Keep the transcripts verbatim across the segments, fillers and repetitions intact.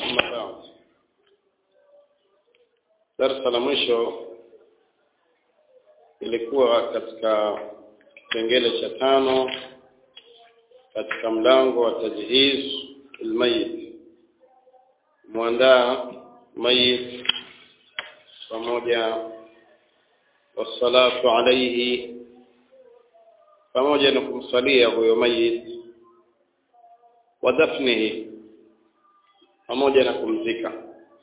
أما بعد درس la mwisho ilikuwa katika kipengele cha tano katika mlango wa tajhiz almayit, muandaa mayit pamoja wassalatu alayhi, pamoja na kumsalia huyo mayit, wa dafnihi, pamoja na kumzika.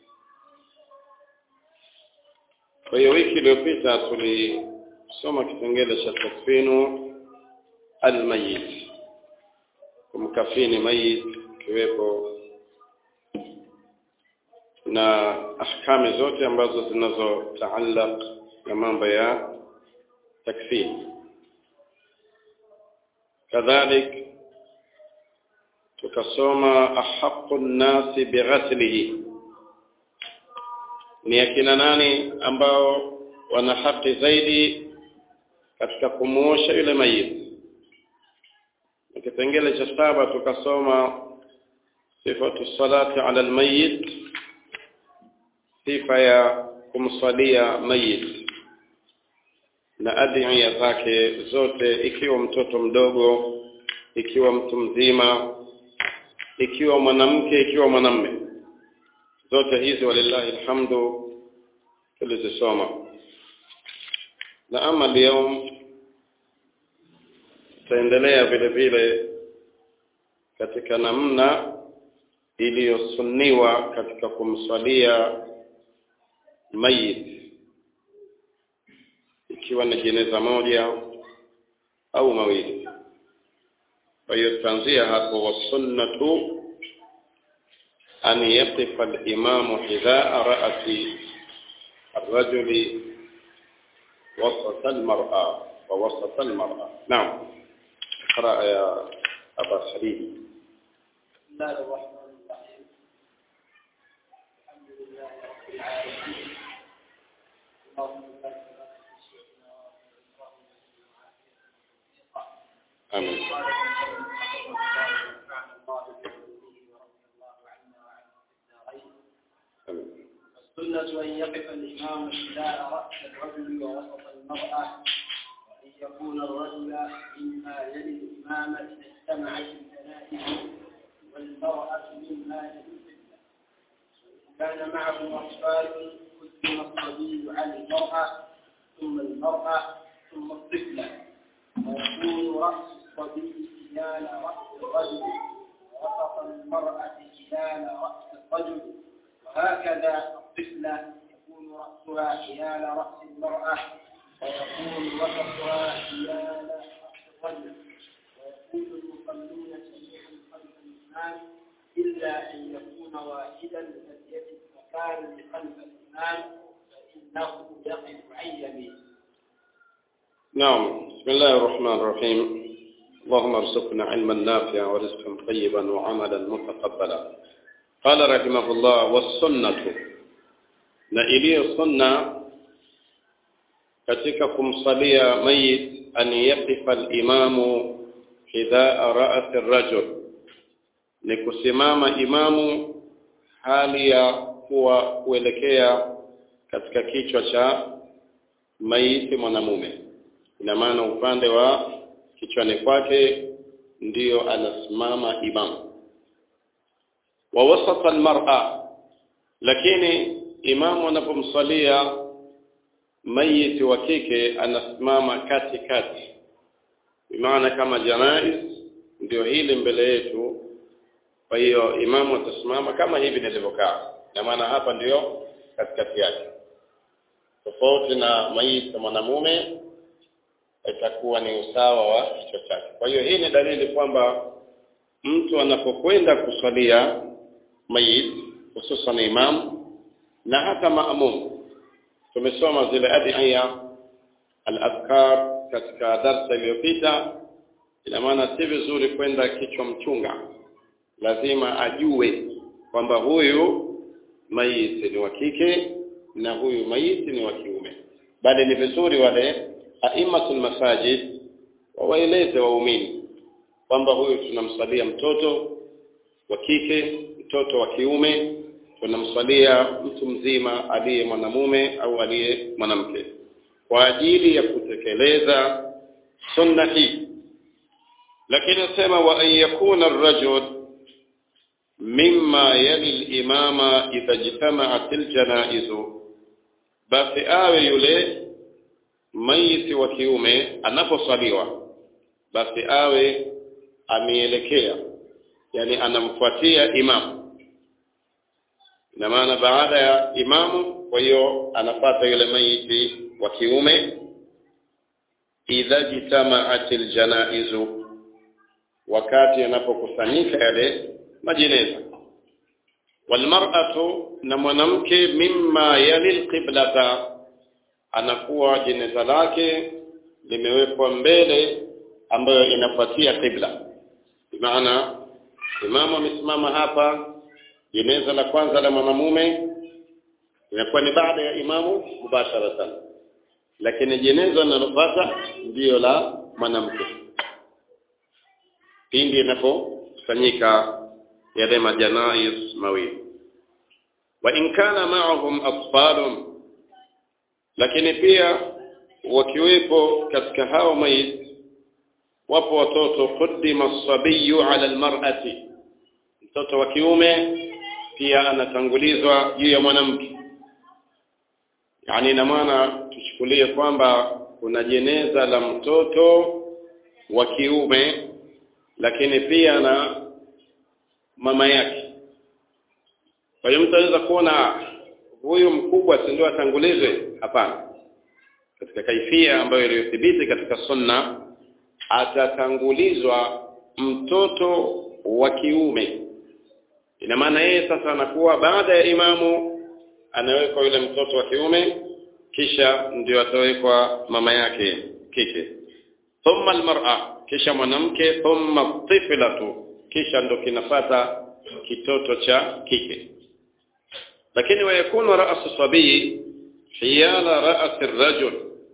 Kwa hiyo wiki iliyopita tulisoma kipengele cha takfinu almayit, kumkafini mayit, kiwepo na ahkami zote ambazo zinazotaallaq na mambo ya takfini. Kadhalik tukasoma ahaqqu nnasi bighaslihi, ni akina nani ambao wana haki zaidi katika kumuosha yule mayit. Kipengele cha saba tukasoma sifatu salati ala almayit, sifa ya kumsalia mayit na adhiya zake zote, ikiwa mtoto mdogo, ikiwa mtu mzima, ikiwa mwanamke, ikiwa mwanamume, zote hizi walillahi alhamdu tulizisoma. Na ama leo tutaendelea vile vile katika namna iliyosunniwa katika kumsalia mayit, ikiwa ni jeneza moja au mawili. Kwa hiyo tutaanzia hapo, wasunnatu an yaqifa al-imamu hidhaa ra'si الرجل وسط المرأة ووسط المرأة. نعم، اقرأ يا أبا خليل. بسم الله الرحمن الرحيم. الحمد لله رب العالمين. اللهم بارك لنا في شيخنا آمين. السنة أن يقف الإمام حذاء رأس الرجل ووسط المرأة، وأن يكون الرجل مما يلي الإمام إذا اجتمعت الجنائز، والمرأة مما يلي الفتنة. وإن كان معه أطفال قدم الصبي على المرأة، ثم المرأة، ثم الطفلة، ويكون رأس الصبي خلال رأس الرجل، ووسط المرأة خلال رأس الرجل، وهكذا الطفلة يكون رأسها حيال رأس المرأة، ويكون وسطها حيال رأس الرجل، ويكون المصلون جميعا خلف الإمام إلا أن يكون واحدا لم يجد مكانا خلف الإمام فإنه يقف عن يمينه. نعم. بسم الله الرحمن الرحيم. اللهم ارزقنا علما نافعا ورزقا طيبا وعملا متقبلا. قال رحمه الله: والسنة، na iliyo sunna katika kumsalia mayit, an yaqifa al-imamu hidhaa ra's ar-rajul, ni kusimama imamu hali ya kuwa kuelekea katika kichwa cha mayit mwanamume. Ina maana upande wa kichwani kwake ndio anasimama imamu. Wa wasata al-mar'a, lakini imamu anapomsalia mayiti wa kike anasimama kati kati, maana kama janaiz ndio hili mbele yetu. Kwa hiyo imamu atasimama kama hivi nilivyokaa, na maana hapa ndio katikati yake, tofauti na mayiti mwanamume itakuwa ni usawa wa kichwa chake. Kwa hiyo hii ni dalili kwamba mtu anapokwenda kusalia mayit, hususan imam na hata maamum, tumesoma zile adhiya al-adhkar katika darasa iliyopita. Ina maana si vizuri kwenda kichwa mchunga, lazima ajue kwamba huyu mayit ni wa kike na huyu mayit ni wa kiume. Bali ni vizuri wale aimatul masajid wawaeleze waumini kwamba huyu tunamsalia mtoto wa kike, mtoto wa kiume, tunamswalia mtu mzima aliye mwanamume au aliye mwanamke kwa ajili ya kutekeleza sunna hii. Lakini nasema wa an yakuna ar-rajul mimma yali al-imama idha jitama'at al-janaiz, basi awe yule maiti wa kiume anaposaliwa basi awe ameelekea, yani anamfuatia imamu, na maana baada ya imamu kwa hiyo anafuata yule maiti wa kiume idha jitama'at al-janaiz, wakati anapokusanyika yale majineza. Walmar'atu, na mwanamke mimma yalil qiblata, anakuwa jeneza lake limewekwa mbele ambayo inafuatia qibla. Maana imamu amesimama hapa, jeneza la kwanza la mwanamume inakuwa ni baada ya imamu mubasharatan, lakini jeneza linalofuata ndio la mwanamke pindi inapofanyika yale majanaiz mawili. Wa in kana ma'ahum atfalun, lakini pia wakiwepo katika hao maiti wapo watoto, qaddima as-sabiyyu 'ala al-mar'ati, mtoto wa kiume pia anatangulizwa juu ya mwanamke. Yani ina maana tuchukulie kwamba kuna jeneza la mtoto wa kiume lakini pia na mama yake. Kwa hiyo mtu anaweza kuona huyu mkubwa si ndio atangulizwe? Hapana. Katika kaifia ambayo iliyothibiti katika sunna, atatangulizwa mtoto wa kiume. Ina maana yeye sasa anakuwa baada ya imamu anawekwa yule mtoto wa kiume, kisha ndio atawekwa mama yake kike. Thumma almar'a, kisha mwanamke. Thumma tiflatu, kisha ndo kinafata kitoto cha kike. Lakini wayakunu ra'su sabii hiyala ra'si ar-rajul,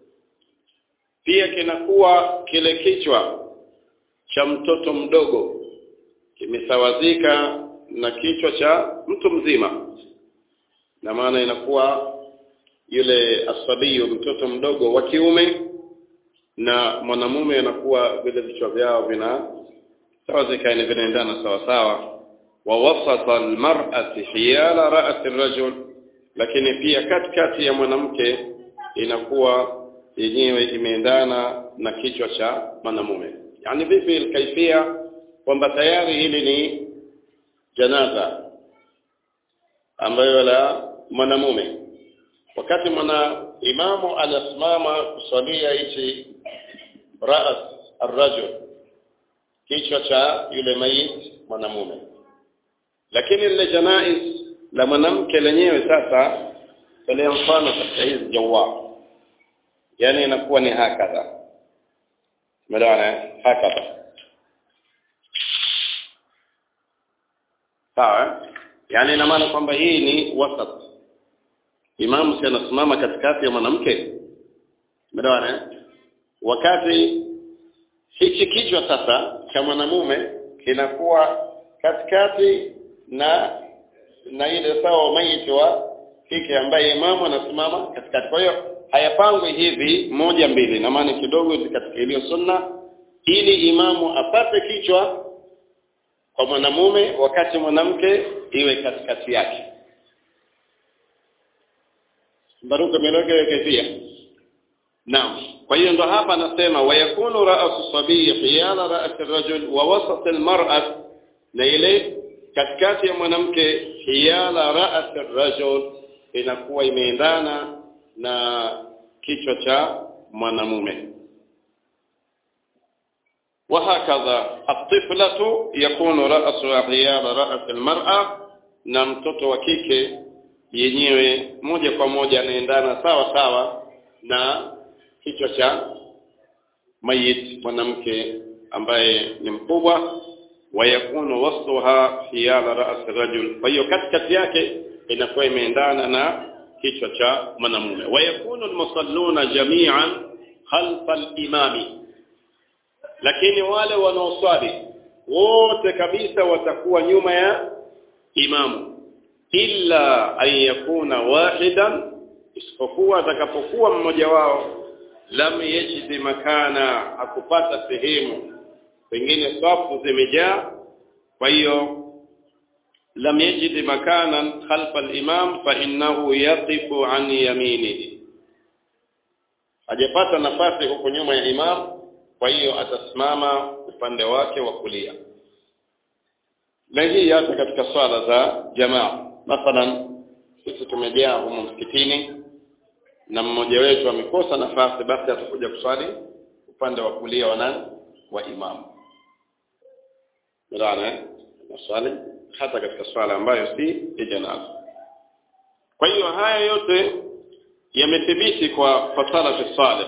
pia kinakuwa kile kichwa cha mtoto mdogo kimesawazika na kichwa cha mtu mzima, na maana inakuwa yule asabiyu mtoto mdogo wa kiume na mwanamume anakuwa vile vichwa vyao vina sawazika, ni vinaendana sawa sawa. Wa wasata almar'ati hiyala ra'si ar-rajul, lakini pia katikati ya mwanamke inakuwa yenyewe imeendana na kichwa cha mwanamume. Yani vipi kaifia kwamba tayari hili ni janaza ambayo la mwanamume, wakati mwana imamu anasimama kusalia hichi ras ar-rajul, kichwa cha yule maiti mwanamume, lakini ile janaiz la mwanamke lenyewe sasa tolea mfano katika hizi jawab, yani inakuwa ni hakadha, umeelewana? Hakadha, sawa? Yani ina maana kwamba hii ni wasat, imamu si anasimama katikati ya mwanamke, umeelewana? Wakati hichi kichwa sasa cha mwanamume kinakuwa katikati na na ile sawa maiti wa kike ambaye imamu anasimama katikati. Kwa hiyo hayapangwi hivi moja mbili, na maana kidogo katika ile sunna, ili imamu apate kichwa kwa mwanamume wakati mwanamke iwe katikati yake. Baruka meloge kefia. Naam. Kwa hiyo ndo hapa anasema wayakunu ra'su sabiy hiyala ra'si ar-rajul wa wasat al-mar'at, na ile katikati ya mwanamke hiyala ra'si ar-rajul inakuwa imeendana na kichwa cha mwanamume. وهكذا الطفلة يكون رأسها حيال رأس المرأة, na mtoto wa kike yenyewe moja kwa moja anaendana sawa sawa na kichwa cha mayit mwanamke ambaye ni mkubwa. Wayakunu wasluha hiyala ra's rajul, kwa hiyo katikati yake inakuwa imeendana na kichwa cha mwanamume. Wayakunu almusalluna jami'an khalfa al-imami, lakini wale wanaoswali wote kabisa watakuwa nyuma ya imamu. illa an yakuna wahidan, isipokuwa atakapokuwa mmoja wao lam yajid makana, akupata sehemu, pengine safu zimejaa, kwa hiyo lam yajid makanan khalfa al-imam fa innahu yaqifu an yaminihi, hajapata nafasi huko nyuma ya imam, kwa hiyo atasimama upande wake wa kulia. Na hii hata katika swala za jamaa, mathalan sisi tumejaa huko msikitini na mmoja wetu amekosa nafasi, basi atakuja kuswali upande wa kulia wa nani? Wa imam. Ndio swali hata katika swala ambayo si ya janaza. Kwa hiyo haya yote yamethibiti kwa fasala fi salih.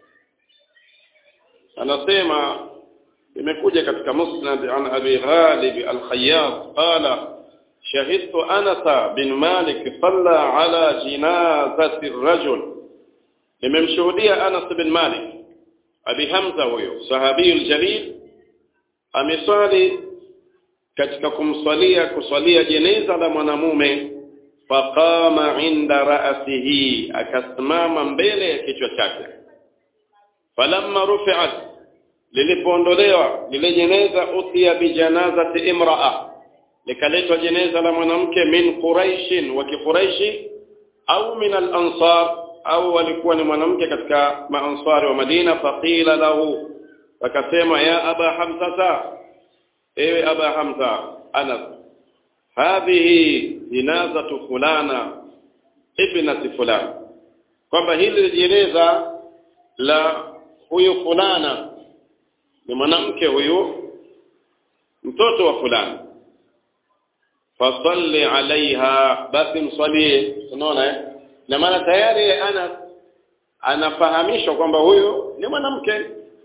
Anasema imekuja katika musnad an Abi Ghalib al-Khayyat qala shahidtu Anas bin Malik salla ala jinazati ar-rajul, nimemshuhudia Anas bin Malik Abi Hamza, huyo sahabi al-jalil, ameswali katika kumswalia kuswalia jeneza la mwanamume, faqama inda ra'sihi, akasimama mbele ya kichwa chake. Falamma rufi'at, lilipoondolewa lile jeneza, utiya bi janazati imra'a, likaletwa jeneza la mwanamke, min quraish wa kiquraishi au min al-ansar, au walikuwa ni mwanamke katika maansari wa Madina. Faqila lahu, akasema ya aba hamza, ewe aba hamza, Anas, hadhihi jinazatu fulana ibnati fulana, kwamba hili jeneza la huyu fulana ni mwanamke huyu, mtoto wa fulani. Fasalli alaiha, basi msalie. Unaona eh, na maana tayari ana anafahamishwa kwamba huyu ni mwanamke.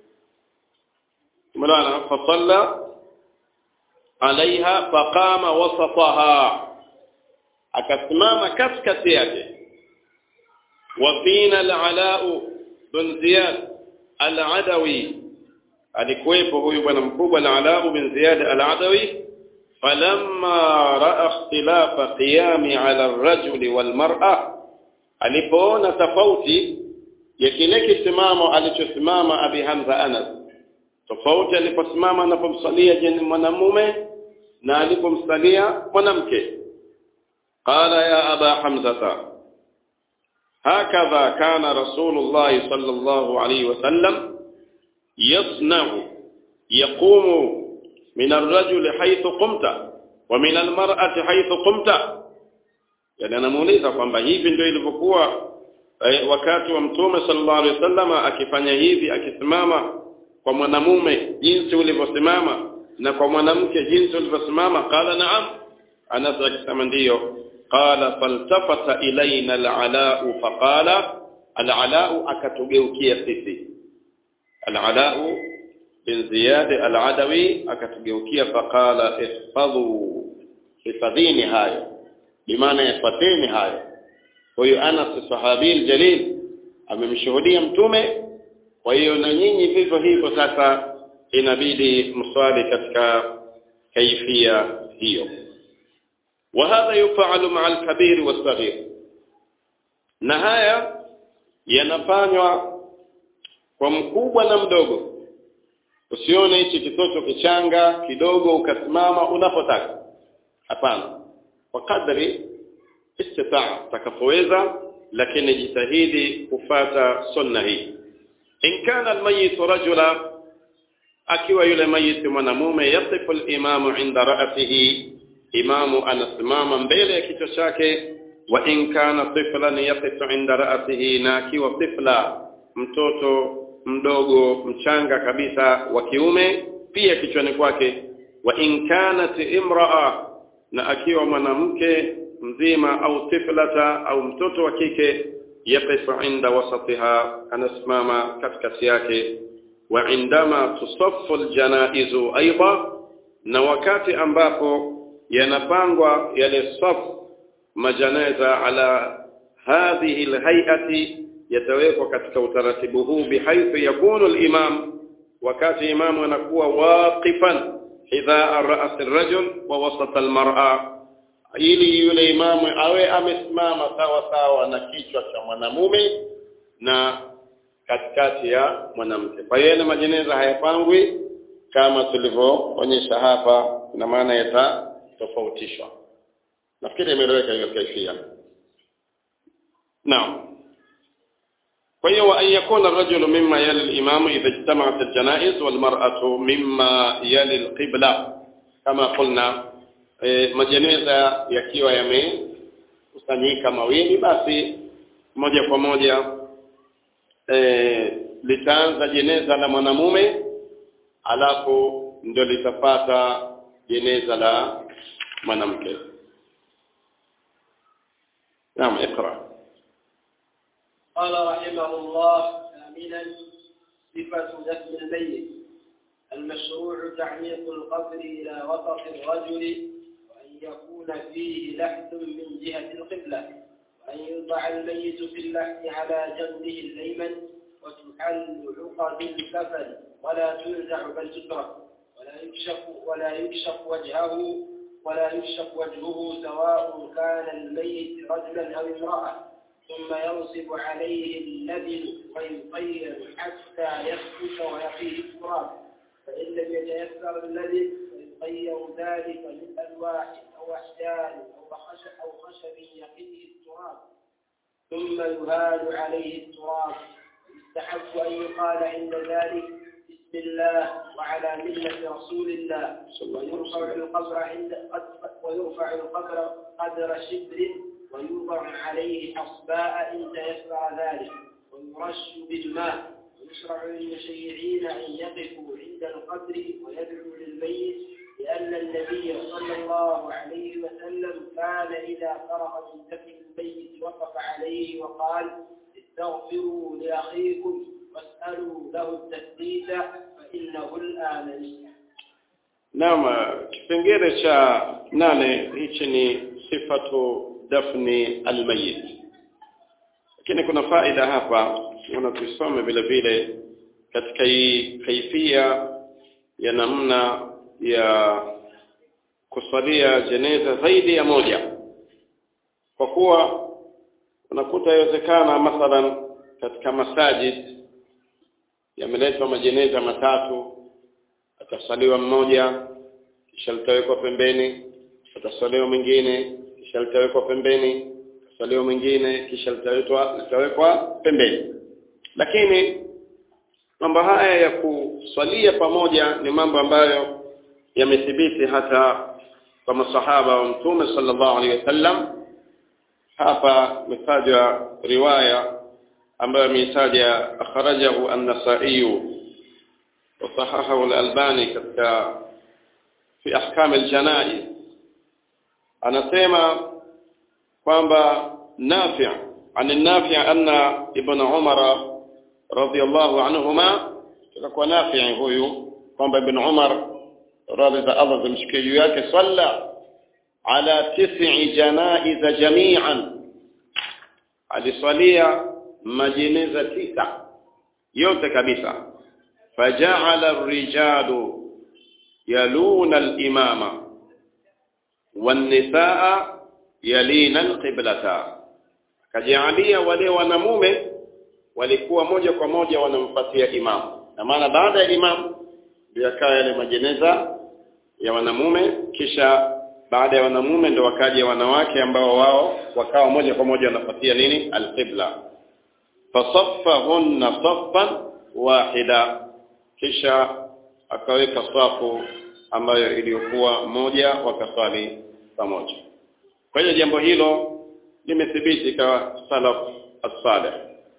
Umeona, fasalla alaiha faqama wasataha, akasimama katikati yake. Wa fina al-Ala bin Ziyad al-Adawi, alikuwepo huyu bwana mkubwa al-Ala bin Ziyad al-Adawi. Falamma ra'a ikhtilafa qiyami ala ar-rajuli wal mar'a, alipoona tofauti ya kile kisimamo alichosimama Abi Hamza Anas, tofauti aliposimama anapomsalia jeni mwanamume na alipomsalia mwanamke, qala ya Aba Hamza, hakadha kana Rasulullah sallallahu alayhi wasallam yasna'u, yaqumu min ar-rajuli haythu qumta wa min al-mar'ati haythu qumta. Yani anamuuliza kwamba hivi ndio ilivyokuwa eh, wakati wa Mtume sallallahu alayhi wasallam akifanya hivi, akisimama kwa mwanamume jinsi ulivyosimama na kwa mwanamke jinsi ulivyosimama. Qala na'am, Anas akisema ndio. Qala faltafata ilaina al-Ala faqala, al-Ala akatugeukia sisi, al-Ala bin Ziyad al-Adawi akatugeukia, faqala ihfadhu, hifadhini hayo, bimaana yafateni hayo. Huyo Anas sahabi al-jalil amemshuhudia Mtume, kwa hiyo na nyinyi vivyo hivyo sasa inabidi mswali katika kaifia hiyo. Wa hadha yufalu ma'a al-kabir was-saghir, na haya yanafanywa kwa mkubwa na mdogo. Usione hichi kitoto kichanga kidogo ukasimama unapotaka, hapana, kwa kadri istitaa takapoweza, lakini jitahidi kufata sunna hii. In kana al-mayyit rajula, akiwa yule mayit mwanamume, yasifu al-imamu inda ra'sihi, imamu anasimama mbele ya kichwa chake. Wa in kana tiflan yasifu inda ra'sihi, na akiwa tifla, mtoto mdogo mchanga kabisa wa kiume, pia kichwani kwake. Wa in kanat imra'a, na akiwa mwanamke mzima au tiflata au mtoto wa kike, yaqifu inda wasatiha, anasimama katikati yake. Wa indama tusaffu aljanaizu aidha, na wakati ambapo yanapangwa yale safu majanaza ala hadhihi alhay'ati, yatawekwa katika utaratibu huu, bihaithu yakunu al-imam, wakati imamu anakuwa waqifan idha ar-ra's ar-rajul wa wasata al-mar'a, ili yule imamu awe amesimama sawa sawa na kichwa cha mwanamume na katikati ya mwanamke. Kwa hiyo majeneza hayapangwi kama tulivyoonyesha hapa, na maana yatatofautishwa. Nafikiri imeeleweka hiyo kaifia. Naam. Kwa hiyo wa ayakuna ar-rajulu mimma yali al-imam idha ijtama'at al-janaiz wal mar'atu mimma yali al-qibla, kama qulna e, majeneza yakiwa yamekusanyika mawili, basi moja kwa moja e, litaanza jeneza la mwanamume alafu ndio litapata jeneza la mwanamke. Naam, اقرأ. قال رحمه الله: ثامنا صفة دفن الميت. المشروع تعميق القبر إلى وسط الرجل، وأن يكون فيه لحد من جهة القبلة، وأن يوضع الميت في اللحد على جنبه الأيمن، وتحل عقد الكفن ولا تنزع بل تترك، ولا يكشف ولا يكشف وجهه ولا يكشف وجهه سواء كان الميت رجلا أو امرأة، ثم ينصب عليه اللبن ويطير حتى يسكت ويقيه التراب، فإن لم يتيسر اللبن فيطير ذلك من ألواح أو أحجار أو خشب يقيه التراب، ثم يهال عليه التراب. يستحب أن يقال عند ذلك: بسم الله وعلى ملة رسول الله. ويرفع القبر عند ويرفع القبر قدر شبر، ويوضع عليه حصباء إن تيسر ذلك، ويرش بالماء. ويشرع للمشيعين أن يقفوا عند القبر ويدعوا للميت، لأن النبي صلى الله عليه وسلم كان إذا فرغ من دفن الميت وقف عليه وقال: استغفروا لأخيكم واسألوا له التثبيت فإنه الآن. Naam, kipengele cha nane hichi ni sifatu dafni almayit. Lakini kuna faida hapa tunatusome vile vile katika hii kaifia ya namna ya kusalia jeneza zaidi ya moja. Kwa kuwa unakuta yawezekana mathalan katika masajid yameletwa majeneza matatu, atasaliwa mmoja kisha litawekwa pembeni, atasaliwa mwingine kisha litawekwa pembeni, atasaliwa mwingine kisha litawekwa litawekwa pembeni. Lakini mambo haya ya kusalia pamoja ni mambo ambayo yamethibiti hata kwa masahaba wa Mtume sallallahu alaihi wasallam. Hapa mitaja riwaya ambayo imetaja akhrajahu an-Nasa'i wa sahahahu al-Albani katika fi ahkam al-janaiz. Anasema kwamba Nafi' an an-Nafi' anna ibn Umar radiyallahu anhuma, kwa Nafi' huyu kwamba ibn Umar radhiya Allah zimshikie juu yake, salla ala tis'i janaiz jami'an, aliswalia majeneza tisa yote kabisa. Faja'ala ar-rijalu yaluna al-imama wan-nisaa yalina al-qiblata, kajalia wale wanamume walikuwa moja kwa moja wanamfuatia imamu, na maana baada ya imamu ndio yakaya yale majeneza ya wanamume, kisha baada ya wanamume ndio wakaja wanawake ambao wao wakawa moja kwa moja wanafuatia nini, al-qibla. Fasaffahunna saffan wahida, kisha akaweka safu ambayo iliyokuwa moja wakasali pamoja. Kwa hiyo jambo hilo limethibiti kwa salaf as-salih.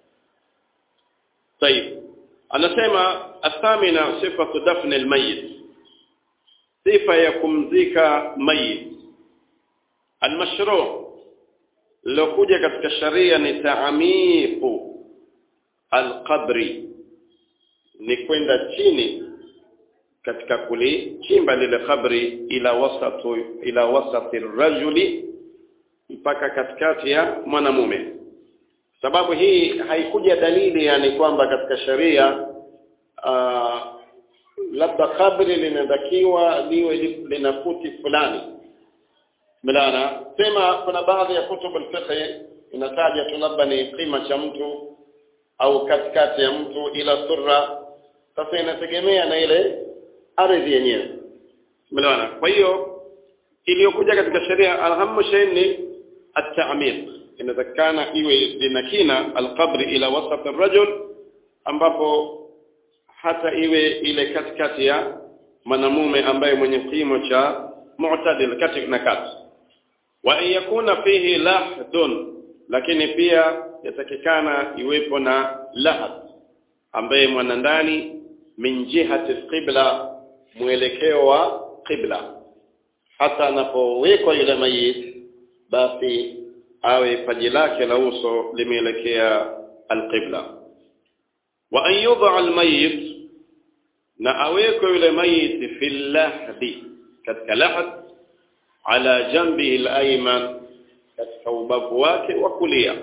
Tayeb, anasema athamina sifatu dafn al-mayyit, sifa ya kumzika mayit. Al-mashru' lokuja katika sharia ni ta'miqu al-qabri, ni kwenda chini katika kulichimba lile kabri ila wasatu ila wasati rajuli, mpaka katikati ya mwanamume. Sababu hii haikuja dalili yani kwamba katika sharia uh, labda kabri linatakiwa liwe lina futi fulani. milana sema kuna baadhi ya kutubu al-fiqh inataja tu labda ni kima cha mtu au katikati ya mtu ila surra. Sasa inategemea na ile ardhi yenyewe, milana. Kwa hiyo iliyokuja katika sheria alhamu shay ni at-ta'miq, inatakana iwe linakina al-qabr ila wasat ar-rajul, ambapo hata iwe ile katikati ya mwanamume ambaye mwenye kimo cha mu'tadil katika na kati. Wa yakuna fihi lahdun, lakini pia yatakikana iwepo na lahad ambaye mwana ndani min jihati al-qibla, mwelekeo wa qibla. Hata anapowekwa yule mayit basi awe paji lake la uso limeelekea al-qibla. Wa an yudha al-mayit, na awekwe yule mayit fi lahdi, katika lahad, ala jambihi al-ayman, katika ubavu wake wa kulia.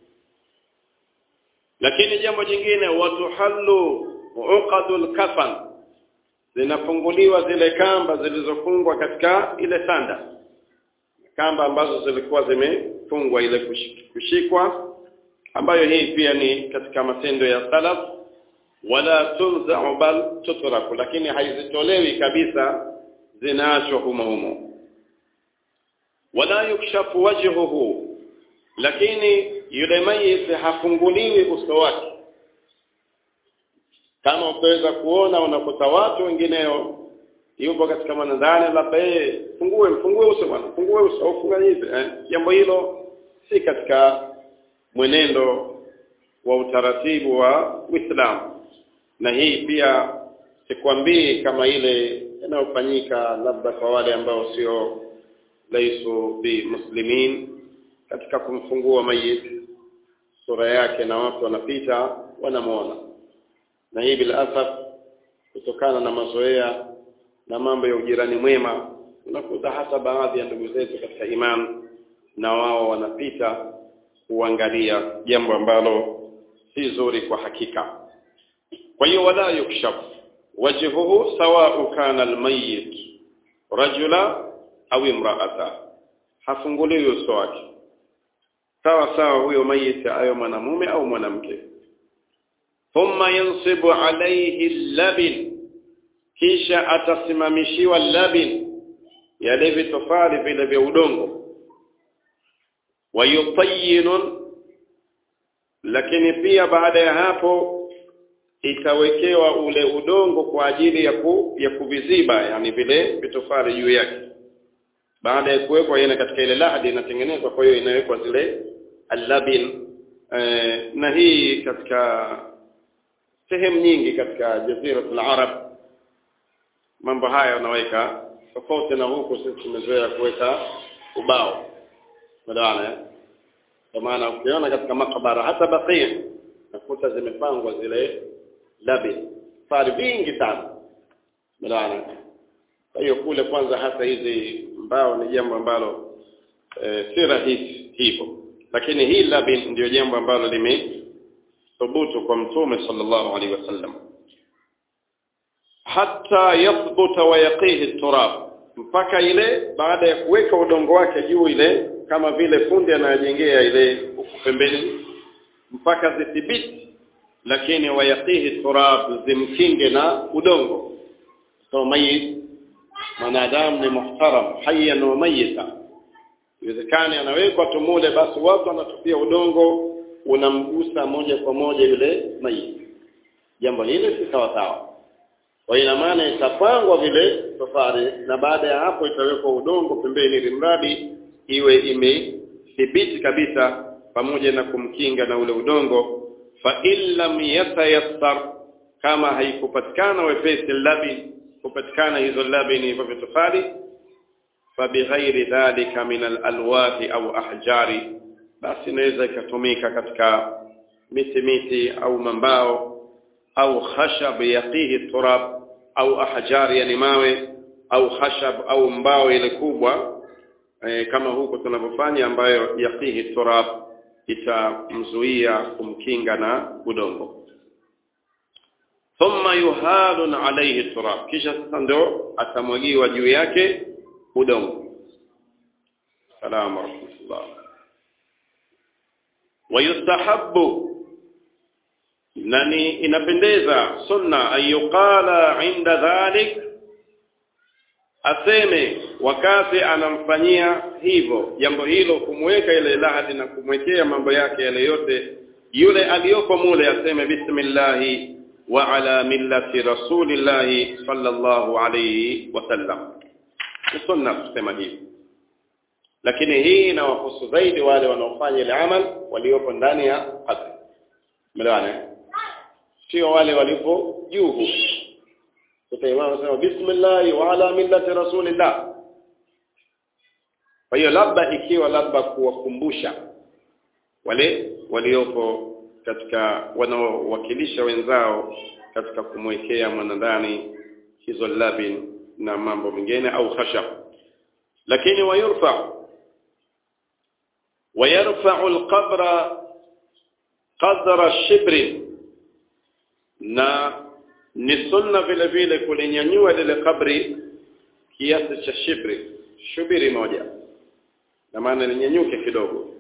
Lakini jambo jingine, watuhallu uqadul kafan, zinafunguliwa zile kamba zilizofungwa katika ile sanda, kamba ambazo zilikuwa zimefungwa ile kushikwa, ambayo hii pia ni katika matendo ya salaf. Wala tunza'u bal tutraku, lakini haizitolewi kabisa, zinaachwa humo humo. Wala yukshafu wajhuhu, lakini yule mayit hafunguliwi uso wake. Kama utaweza kuona unakuta watu wengineo yupo katika manadhani, labda yeye fungue mfungue uso bwana, fungue uso au funga hivi, eh jambo hilo si katika mwenendo wa utaratibu wa Uislamu. Na hii pia sikwambii kama ile inayofanyika labda kwa wale ambao sio laisu bi muslimin, katika kumfungua mayit sura yake na watu wanapita wanamuona. Na hii bila asaf, kutokana na mazoea na mambo ya ujirani mwema, unakuta hata baadhi ya ndugu zetu katika imani na wao wanapita kuangalia, jambo ambalo si zuri kwa hakika. Kwa hiyo wala yukshaf wajhuhu sawa'u kana almayyit rajula au imra'ata, hafunguliwi uso wake, sawa sawa huyo mayit ayo mwanamume au mwanamke. Thumma yansibu alayhi labin, kisha atasimamishiwa labin, yale vitofali vile vya udongo. Wa yutayyinun, lakini pia baada ya hapo itawekewa ule udongo kwa ajili ya ku, ya kuviziba, yani vile vitofali juu yake. Baada ya kuwekwa yana katika ile lahadi inatengenezwa, kwa hiyo inawekwa zile al-labin. E, na hii katika sehemu nyingi katika jaziratul arab mambo haya unaweka, tofauti na huko sisi tumezoea kuweka ubao. Madawana kwa maana ukiona katika makabara hata Baqi nakuta zimepangwa zile labin fari vingi sana. Madawana kwa hiyo kule kwanza hata hizi mbao ni jambo ambalo e, si rahisi hivyo, lakini hii labin ndio jambo ambalo limethubutu kwa Mtume sallallahu alaihi wasallam. Hatta yathbuta wa yaqihi turab, mpaka ile baada ya kuweka udongo wake juu ile, kama vile fundi anajengea ile pembeni, mpaka zithibiti, lakini wa yaqihi turab, zimkinge na udongo. So mayit mwanadamu ni muhtaram hayyan wa mayita, iwezekani anawekwa tumule, basi watu wanatupia udongo unamgusa moja kwa moja yule mayit. Jambo hili si sawa sawa. Kwa ina maana itapangwa vile safari, na baada ya hapo itawekwa udongo pembeni, ili mradi iwe imethibiti kabisa, pamoja na kumkinga na ule udongo. Fa illam yatayassar, kama haikupatikana wepesi labin, kupatikana hizo labini hivyo vitofali, fa bighairi dhalika min al-alwahi au ahjari, basi inaweza ikatumika katika miti miti au mambao, au khashab yaqihi turab, au ahjari yani mawe, au khashab au mbao ile kubwa, e, kama huko tunavyofanya, ambayo yaqihi turab, itamzuia kumkinga na udongo. Thumma yuhalun alayhi turab, kisha sasa ndio atamwagiwa juu yake udongo. السلام ورحمة الله. ويستحب nani inapendeza sunna ayuqala inda dhalik, aseme wakati anamfanyia hivyo jambo hilo, kumweka ile lahadi na kumwekea mambo yake yale yote, yule aliyopo mule aseme bismillah wa ala millati rasulillahi sallallahu alayhi wasallam. Sunna kusema hivi, lakini hii inawahusu zaidi wale wanaofanya ile amal waliopo ndani ya qabri. Melewana? Sio wale walipo juu. Tutaimama sema bismillah wa ala millati rasulillah. Kwa hiyo labda ikiwa labda kuwakumbusha wale waliopo katika wanaowakilisha wenzao katika kumwekea mwanadani hizo labin na mambo mengine au khashab. Lakini wayurfa ويرفع القبر قدر الشبر, na ni sunna vile vile kulinyanyua lile kabri kiasi cha shibri, shubiri moja, na maana linyanyuke kidogo.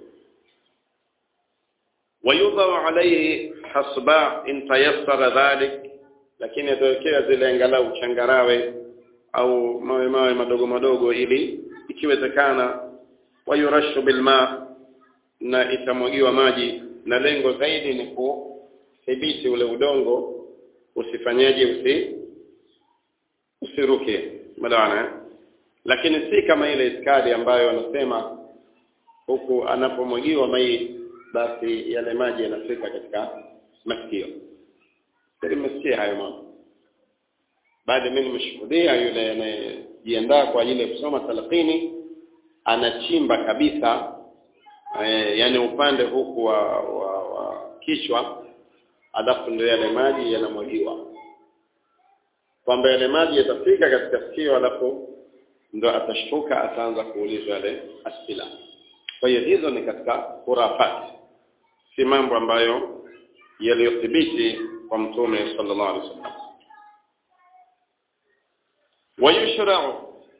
ويوضع عليه حصباء in tayassara dhalik, lakini atawekea zile angalau changarawe au mawe mawe madogo madogo ili ikiwezekana. Wayurashu bilma, na itamwagiwa maji, na lengo zaidi ni kudhibiti ule udongo usifanyaje usi usiruke madana. Lakini si kama ile iskadi ambayo anasema huku anapomwagiwa maji basi yale maji yanafika katika masikio. Sasa mmesikia hayo mambo. Baada mimi nimeshuhudia yule anayejiandaa kwa ajili ya kusoma talqini anachimba kabisa e, yani upande huku wa, wa, wa kichwa, alafu ndio yale maji yanamwagiwa, kwamba yale maji yatafika katika sikio, alafu ndio atashtuka, ataanza kuulizwa yale asila. Kwa hiyo hizo ni katika khurafati, si mambo ambayo yaliyothibiti kwa Mtume sallallahu alaihi wasallam. ويشرع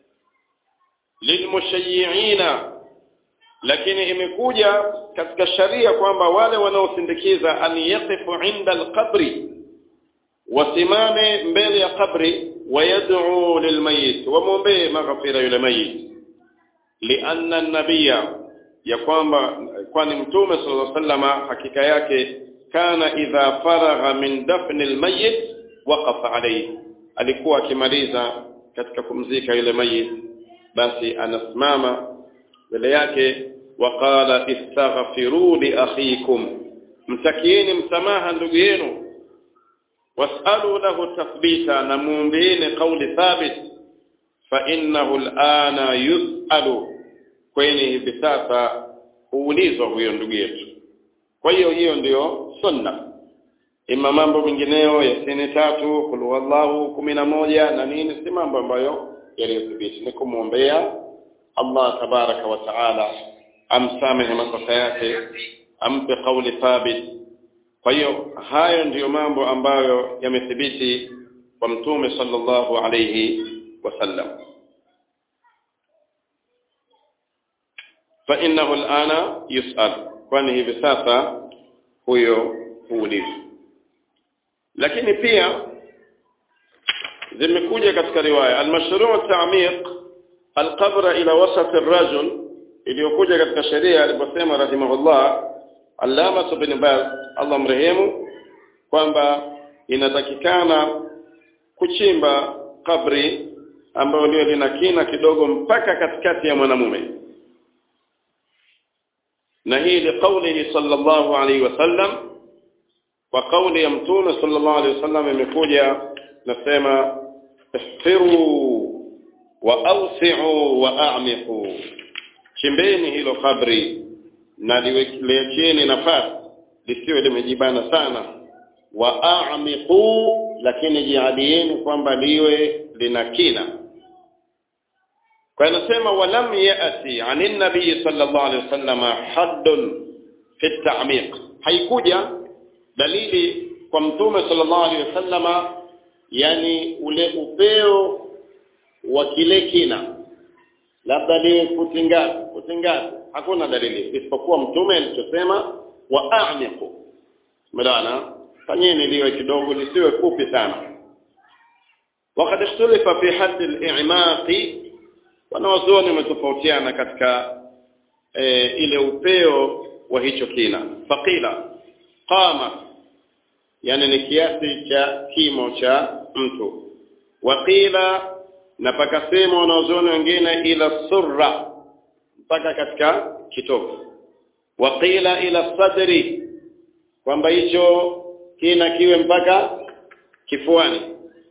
للمشيعين, lakini imekuja katika sharia kwamba wale wanaosindikiza an yaqifu inda alqabri, wasimame mbele ya kabri, wayad'u lilmayit, wamwombe maghfira yule mayit, lianna an-nabiyya, ya kwamba kwani Mtume sallallahu alaihi wasallam hakika yake kana idha faragha min dafn almayit waqafa alayhi, alikuwa akimaliza katika kumzika yule mayit basi anasimama mbele yake, waqala istaghfiru li akhikum, mtakieni msamaha ndugu yenu, wasalu lahu tathbita, na muombeeni kauli thabit, fa innahu alana yusalu, kwani hivi sasa huulizwa huyo ndugu yetu. Kwa hiyo hiyo ndio sunna. Ima mambo mengineyo ya sini tatu, kul wallahu kumi na moja na nini, si mambo ambayo yaliyothibiti. Ni kumwombea Allah tabaraka wa taala amsamehe makosa yake, ampe kauli thabit. Kwa hiyo hayo ndiyo mambo ambayo yamethibiti kwa Mtume sallallahu alayhi wasallam. Fa innahu alana yus'al, kwani hivi sasa huyo huulizwa. Lakini pia zimekuja katika riwaya al-mashru' ta'miq al-qabr ila wasat ar-rajul, iliyokuja katika sheria aliposema rahimahullah Allama ibn Baz Allah mrehemu, kwamba inatakikana kuchimba kabri ambayo ndio lina kina kidogo mpaka katikati ya mwanamume, na hii ni kauli sallallahu alaihi wasallam. Kwa kauli ya Mtume sallallahu alaihi wasallam imekuja nasema ihfiru wa awsi'u wa a'miqu, chimbeni hilo kabri na liwekeni nafasi lisiwe limejibana sana, wa a'miqu, lakini jiadieni kwamba liwe lina kina. Kwa anasema walam ya'ti 'anil nabiy sallallahu alaihi wasallam haddun fi at-ta'miq, haikuja dalili kwa Mtume sallallahu alaihi wasallam yani ule upeo wa kile kina, labda liwe futi ngapi futi ngapi, hakuna dalili isipokuwa mtume alichosema wa a'miqu. Maana fanyeni liwe kidogo lisiwe fupi sana. وقد اختلف في حد الإعماق, wanawazuoni wametofautiana katika e, ile upeo wa hicho kina. Faqila qama, yani ni kiasi cha kimo cha mtu. Waqila, na pakasema wanawazuoni wengine ila surra, mpaka katika kitovu. Waqila ila sadri, kwamba hicho kina kiwe mpaka kifuani.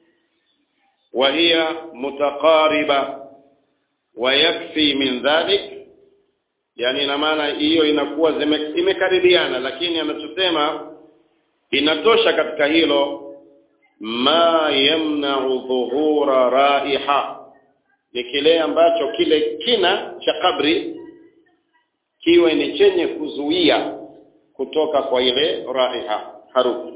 وهي متقاربة ويكفي من ذلك, yani ina maana hiyo inakuwa imekaribiana, lakini anachosema inatosha katika hilo. Ma yamna'u dhuhura raiha, ni kile ambacho kile kina cha kabri kiwe ni chenye kuzuia kutoka kwa ile raiha, harufu.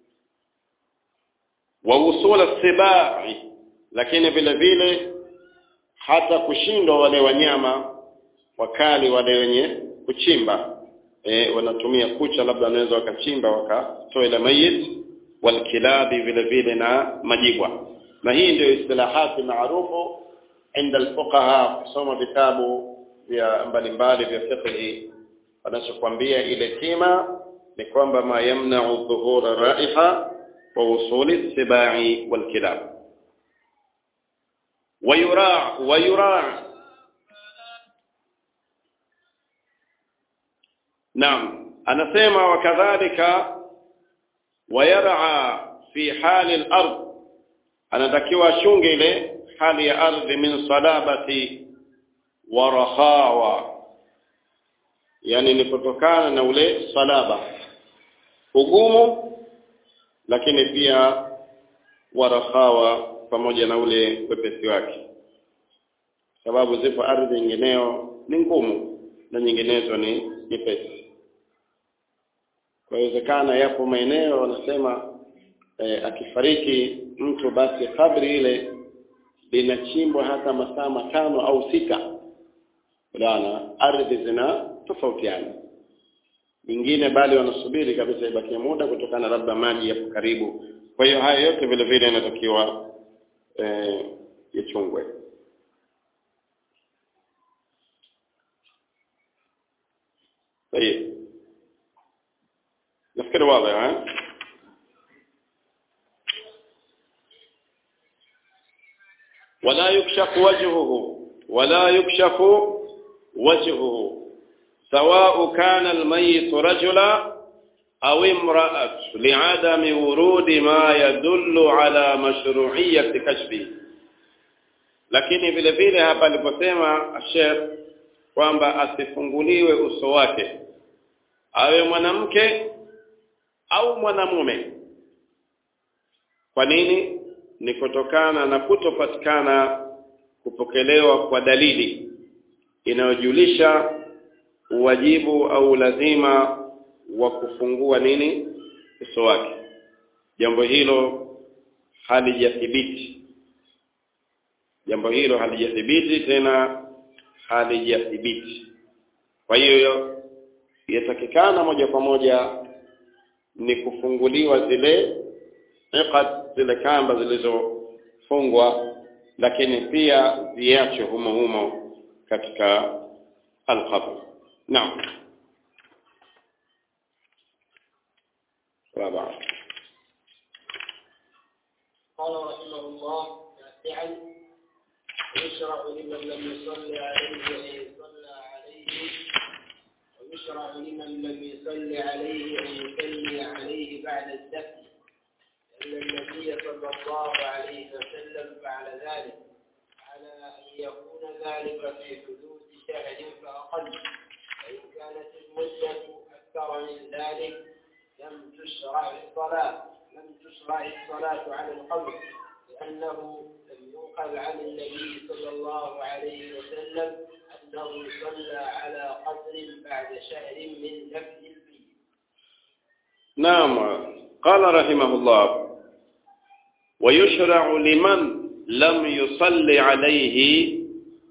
Wa usul as-sibai, lakini vile vile hata kushindwa wale wanyama wakali wale wenye kuchimba, eh wanatumia kucha, labda wanaweza wakachimba wakatoa ile mayit, walkilabi vile vile na majibwa. Na hii ndio istilahati maarufu inda al-fuqaha, kusoma vitabu vya mbalimbali vya fiqh, wanachokuambia ile kima ni kwamba ma yamna'u dhuhura raiha wa usuli as-sibai wal-kilab. ويراع ويراع نعم anasema wakadhalika wayar'a fi hali al-ard, anatakiwa shunge ile hali ya ardhi min salabati wa rakhawa, yani ni kutokana na ule salaba ugumu, lakini pia wa rakhawa pamoja na ule wepesi wake, sababu zipo ardhi nyingineo ni ngumu na nyinginezo ni nyepesi. Kwa hiyo yapo maeneo wanasema eh, akifariki mtu basi kabri ile linachimbwa hata masaa matano au sita. Bwana, ardhi zina tofautiana. Nyingine bali wanasubiri kabisa ibaki muda kutokana labda maji yapo karibu. Kwa hiyo haya yote vile vile yanatakiwa eh yachungwe. طيب نفكر واضح ها. ولا يكشف وجهه ولا يكشف وجهه سواء كان الميت رجلا أو امرأة لعدم ورود ما يدل على مشروعية كشفه. lakini vile vile hapa aliposema Sheikh kwamba asifunguliwe uso wake, awe mwanamke au mwanamume. Kwa nini? Ni kutokana na kutopatikana kupokelewa kwa dalili inayojulisha uwajibu au lazima wa kufungua nini uso wake. Jambo hilo halijathibiti. Jambo hilo halijathibiti tena halijathibiti. Kwa hiyo yatakikana moja kwa moja ni kufunguliwa zile iqad, zile kamba zilizofungwa, lakini pia ziache humo humo katika al-qabr. Naam. رابعا قال رحمه الله تاسعا ويشرع لمن لم يصلي عليه أن يصلى عليه ويشرع لمن لم يصلي عليه أن يصلي عليه بعد الدفن، لأن النبي صلى الله عليه وسلم فعل ذلك على أن يكون ذلك في حدود شهر فأقل، فإن كانت المدة أكثر من ذلك لم تشرع الصلاة لم تشرع الصلاة على القبر، لأنه لم ينقل عن النبي صلى الله عليه وسلم أنه صلى على قبر بعد شهر من دفن البيت. نعم. قال رحمه الله ويشرع لمن لم يصلي عليه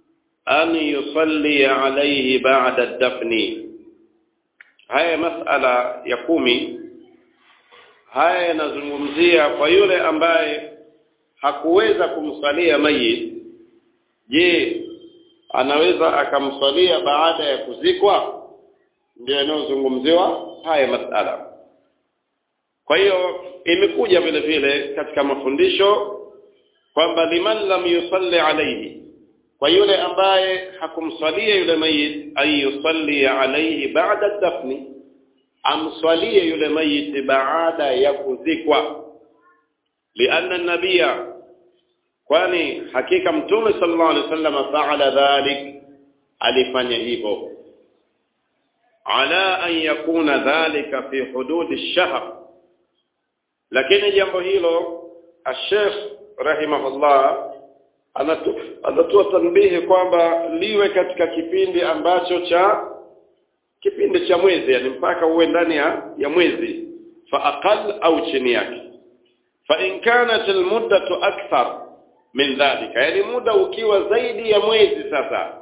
an yusalli alayhi ba'da ad-dafni. Haya masala ya kumi haya yanazungumzia kwa yule ambaye hakuweza kumsalia mayit, je anaweza akamsalia baada ya kuzikwa? Ndio yanayozungumziwa haya masala. Kwa hiyo imekuja vile vile katika mafundisho kwamba liman lam yusalli alayhi, kwa yule ambaye hakumsalia yule mayit, ay yusalli alayhi ba'da ad-dafni, amsalie yule mayit baada ya kuzikwa. Lianna an-nabiyya, kwani hakika mtume sallallahu alayhi wasallam fa'ala dhalik, alifanya hivyo, ala an yakuna dhalika fi hudud ash-shahr. Lakini jambo hilo Sheikh rahimahullah anatoa tanbihi kwamba liwe katika kipindi ambacho cha kipindi cha mwezi, yani mpaka uwe ndani ya, ya mwezi, fa aqall au chini yake. Fa in kanat almuddatu akthar min dhalika, yani muda ukiwa zaidi ya mwezi sasa,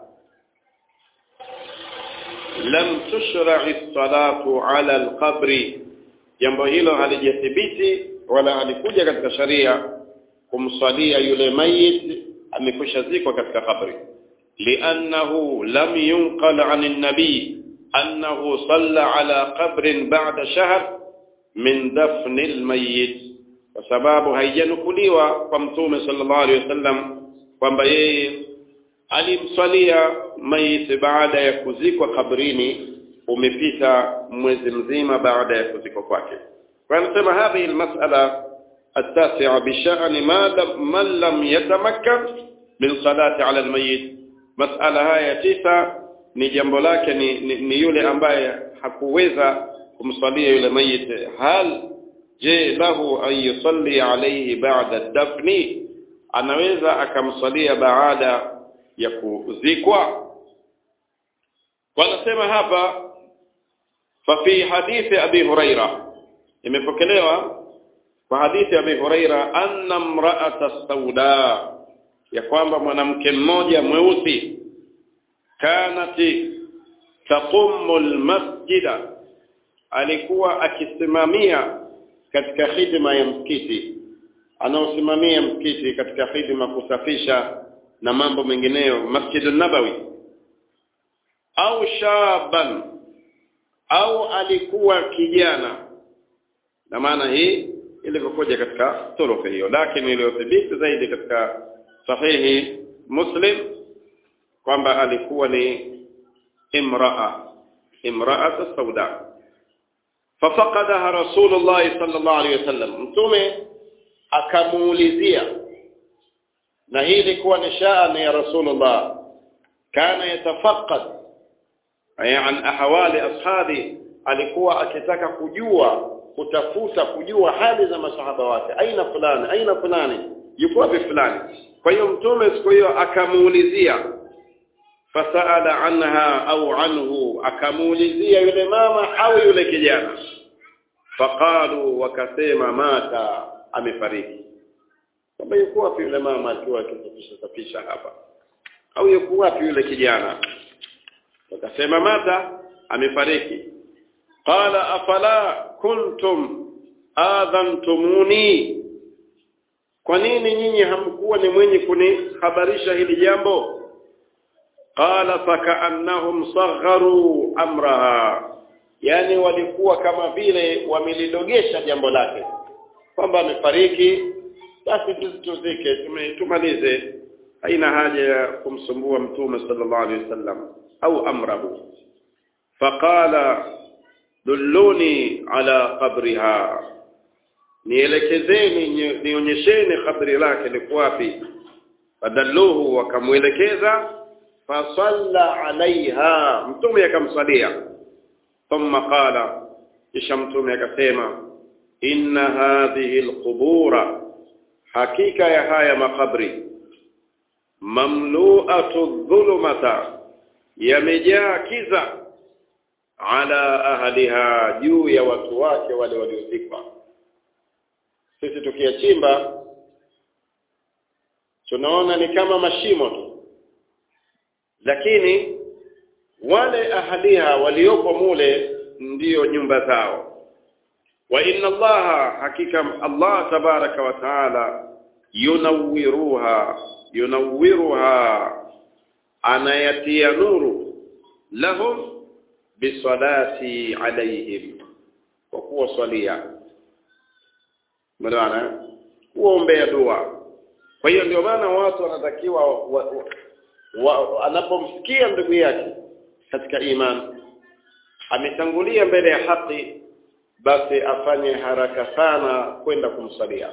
lam tushra'i as-salatu 'ala al-qabri, jambo hilo halijathibiti wala halikuja katika sharia kumsalia yule mayit amekushazikwa katika kabri. Li'annahu lam yunqal 'an an-nabi annahu salla 'ala qabrin ba'da shahr min dafn al-mayyit, kwa sababu haijanukuliwa kwa mtume sallallahu alayhi wasallam kwamba yeye alimsalia mayit baada ya kuzikwa kabrini, umepita mwezi mzima baada ya kuzikwa kwake. Kwa nasema hadi almas'ala التاسعة بشأن ما لم من لم يتمكن من صلاة على الميت. مسألة haya tisa ni jambo lake ni, ni, ni yule ambaye hakuweza kumsalia yule mayit, hal je lahu an yusalli alayhi ba'da ad-dafni, anaweza akamsalia baada ya kuzikwa? Wanasema hapa fa fi hadithi Abi Huraira, imepokelewa kwa hadithi ya Abi Huraira, anna imra'ata sauda, ya kwamba mwanamke mmoja mweusi, kanati taqumu almasjida, alikuwa akisimamia katika hidima ya msikiti, anaosimamia msikiti katika hidima kusafisha na mambo mengineyo, Masjid an-Nabawi. Au shaban, au alikuwa kijana, na maana hii ilivyokuja katika turufu hiyo, lakini iliyothibiti zaidi katika sahihi Muslim kwamba alikuwa ni imraa imraat sauda. Fafaqadaha Rasulullah sallallahu alayhi wasallam, mtume akamuulizia, na hii ilikuwa ni shaani ya Rasulullah, kana yatafaqad ay an ahwali ashabi, alikuwa akitaka kujua kutafuta kujua hali za masahaba wake, aina fulani aina fulani yuko wapi fulani. Kwa hiyo mtume siku hiyo akamuulizia, fasaala anha au anhu, akamuulizia yule mama au yule kijana. Faqalu, wakasema mata, amefariki. Kwamba yuko wapi yule mama akiwa akisafisha safisha hapa, au yuko wapi yule kijana? Wakasema mata, amefariki. Qala afala kuntum adhantumuni, kwa nini nyinyi hamkuwa ni mwenye kunihabarisha hili jambo? Qala fakaannahum sagharu amraha, yani walikuwa kama vile wamelidogesha jambo lake, kwamba amefariki basi tuzike, tumalize, haina haja ya kumsumbua mtume sallallahu alaihi wasallam au amrahu. Faqala dulluni ala qabriha, nielekezeni, nionyesheni kabri lake liko wapi. Fadalluhu, wakamuelekeza. Fasalla alaiha, mtume akamsalia. Thumma qala, kisha mtume akasema, inna hadhihi alqubura, hakika ya haya makabri, mamlu'atu dhulumata, yamejaa kiza, ala ahliha, juu ya watu wake wale waliozikwa. Sisi tukiachimba tunaona ni kama mashimo tu, lakini wale ahaliha walioko mule ndio nyumba zao. Wa inna Allaha, hakika Allah tabaraka wa taala, yunawwiruha yunawwiruha anayatia nuru lahum bisalati alayhim, kwa kuwasalia, maana kuombea dua. Kwa hiyo ndio maana watu wanatakiwa wa, wa, wa, anapomsikia ndugu yake katika imani ametangulia mbele ya haki, basi afanye haraka sana kwenda kumsalia,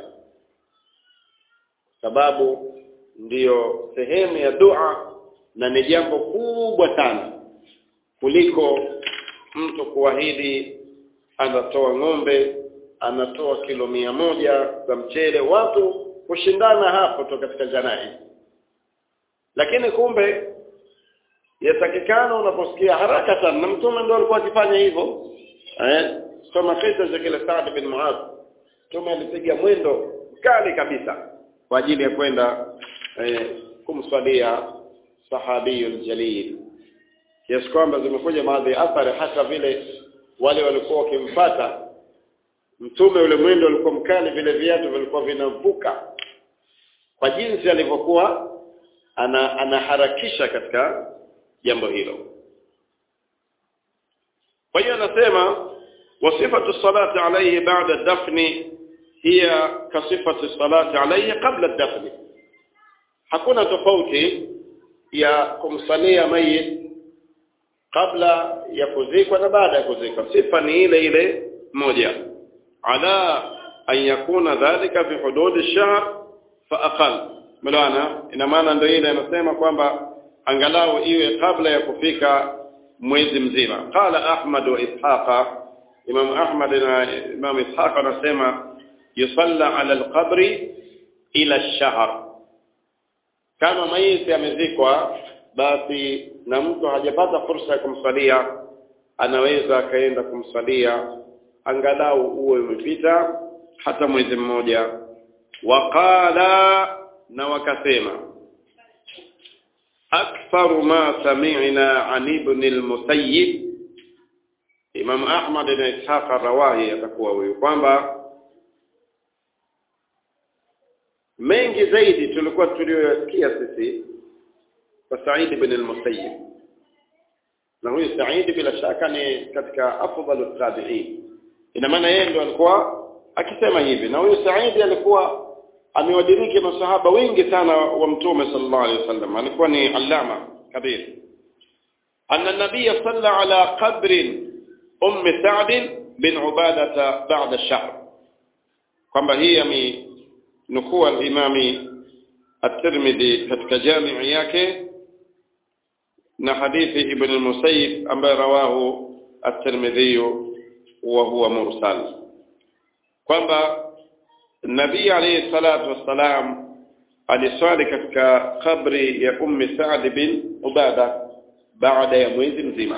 sababu ndiyo sehemu ya dua na ni jambo kubwa sana kuliko mtu kuahidi anatoa ng'ombe, anatoa kilo mia moja za mchele. Watu kushindana hapo to katika janai, lakini kumbe yatakikana unaposikia haraka sana, na mtume ndio alikuwa akifanya hivyo. Eh, kama kisa cha kile Saad bin Muadh, mtume alipiga mwendo kali kabisa kwa ajili ya kwenda eh, kumswalia sahabiyul jalil. Kiasi kwamba zimekuja baadhi athari hata vile wale walikuwa wakimfuata mtume, ule mwendo ulikuwa mkali, vile viatu vilikuwa vinavuka kwa jinsi alivyokuwa ana anaharakisha katika jambo hilo. Kwa hiyo anasema wasifatu salati alayhi ba'da dafni hiya kasifati salati alayhi qabla dafni. Hakuna tofauti ya kumsalia mayit kabla ya kuzikwa na baada ya kuzikwa, sifa ni ile ile moja. Ala an yakuna dhalika fi hudud ash-shahr fa aqal, maana ina maana ndio ile anasema kwamba angalau iwe kabla ya kufika mwezi mzima. Qala Ahmad wa Ishaq, Imam Ahmad na Imam Ishaq anasema yusalla ala al-qabri ila ash-shahr. Kama maiti amezikwa, basi na mtu hajapata fursa ya kumsalia, anaweza akaenda kumsalia angalau uwe umepita hata mwezi mmoja. Waqala, na wakasema, aktharu ma sami'na an ibn al-Musayyib. Imam Ahmad na Ishaq rawahi atakuwa huyo kwamba mengi zaidi tulikuwa tuliyosikia sisi kwa Sa'id ibn al-Musayyib, na huyo Sa'id bila shaka ni katika afdalu tabi'in. Ina maana yeye ndio alikuwa akisema hivi, na huyo Sa'id alikuwa amewadiriki masahaba wengi sana wa Mtume sallallahu alaihi wasallam, alikuwa ni allama kabir. Anna nabiy salla ala qabri umm Sa'd bin Ubadah ba'da ash-shahr, kwamba hii ame nukuu al-Imami at-Tirmidhi katika jami' yake na hadithi Ibn al-Musayyib ambaye rawahu at-Tirmidhi wa huwa mursal, kwamba Nabii alayhi salatu wassalam aliswali katika kabri ya Ummi Sa'd bin Ubadah baada ya mwezi mzima.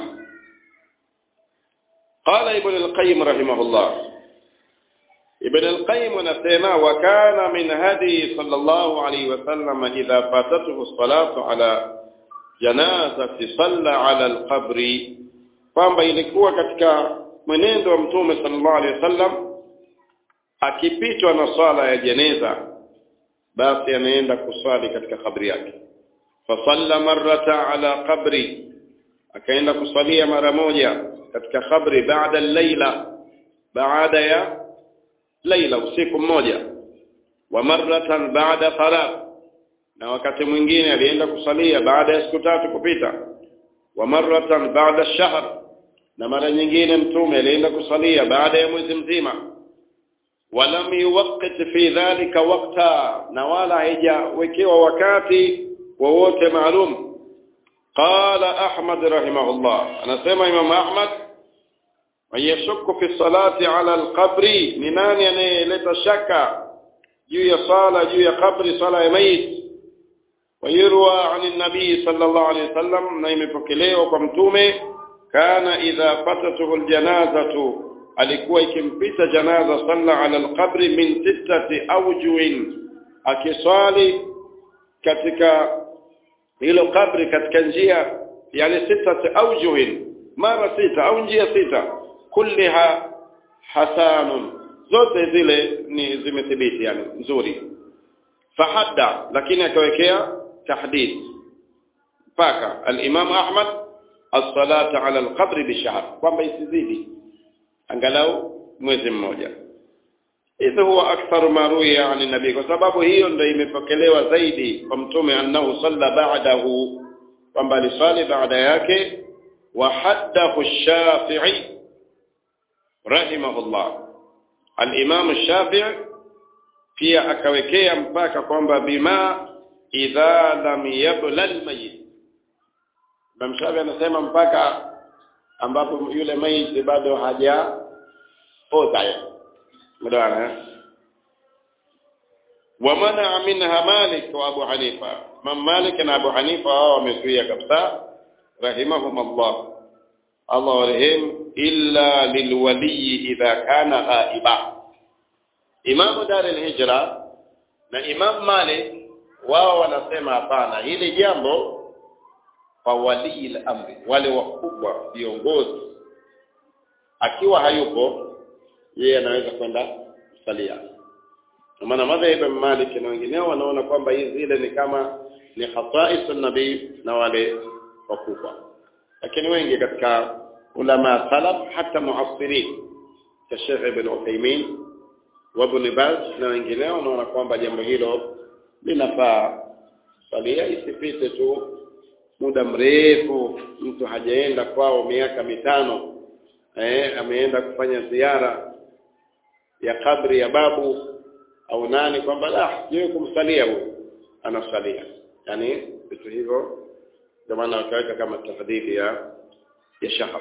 Qala Ibn al-Qayyim rahimahullah, Ibn al-Qayyim anasema wa kana min hadi sallallahu alayhi wasallam idha fatatuhu salatu ala janazati salla ala al-qabri, kwamba ilikuwa katika mwenendo wa Mtume sallallahu alayhi wasallam akipitwa na swala ya jeneza, basi anaenda kuswali katika kabri yake. Fa salla marrata ala qabri, akaenda kuswalia mara moja katika kabri baada al-laila, baada ya laila, usiku mmoja. Wa marratan baada thalath, na wakati mwingine alienda kusalia baada ya siku tatu kupita. Wa marratan baada ash-shahr, na mara nyingine mtume alienda kusalia baada ya mwezi mzima. Walam yuwaqqit fi dhalika waqta, na wala haijawekewa wakati wowote maalum. Qala Ahmad rahimahullah, anasema Imam Ahmad, wayashukku fi salati ala al-qabri, ni nani anayeleta shaka juu ya sala juu ya kabri, sala ya mayit. Wayurwa an an-nabi sallallahu alayhi wasallam, na imepokelewa kwa mtume, kana idha fatatuhu al-janazatu, alikuwa ikimpita janaza salla ala al-qabri min sittati awjuin, akiswali katika hilo kabri katika njia yani sita aujuhin mara sita au njia sita kulliha hasanun zote zile ni zimethibiti yani nzuri fahadda lakini akawekea tahdid paka al-Imam Ahmad as-salatu ala al-qabr bishahr kwamba isizidi angalau mwezi mmoja idha huwa akthar ma ruya an nabii kwa sababu hiyo ndio imepokelewa zaidi kwa mtume annahu salla ba'dahu kwamba alisali baada yake wa haddahu ash-Shafi'i rahimahullah al-Imam ash-Shafi'i pia akawekea mpaka kwamba bima idha lam yabla al-mayyit Imam Shafi'i anasema mpaka ambapo yule maiti bado haja oza mdawana wa mana minha Malik wa Abu Hanifa Imam Malik na Abu Hanifa hao wamezuia kabisa rahimahumullah Allah warehim illa lilwali idha kana ghaiba Imam Dar al-Hijra na Imam Malik wao wanasema hapana hili jambo kwa wali al-amri wale wakubwa viongozi akiwa hayupo yeye anaweza kwenda kusalia kwa maana madhhabi ya Malik na wengineo wanaona kwamba hizi zile ni kama ni khata'is an-nabii na wale wakubwa lakini wengi katika ulama salaf hata muasirin ka Sheikh Ibn Uthaymeen wa Ibn Baz na wengineo wanaona kwamba jambo hilo linafaa salia isipite tu muda mrefu mtu hajaenda kwao miaka mitano eh ameenda kufanya ziara ya kabri ya babu au nani kwamba la yeye kumsalia huyo anasalia yani vitu hivyo ndio maana wakaweka kama tafadhili ya ya shahr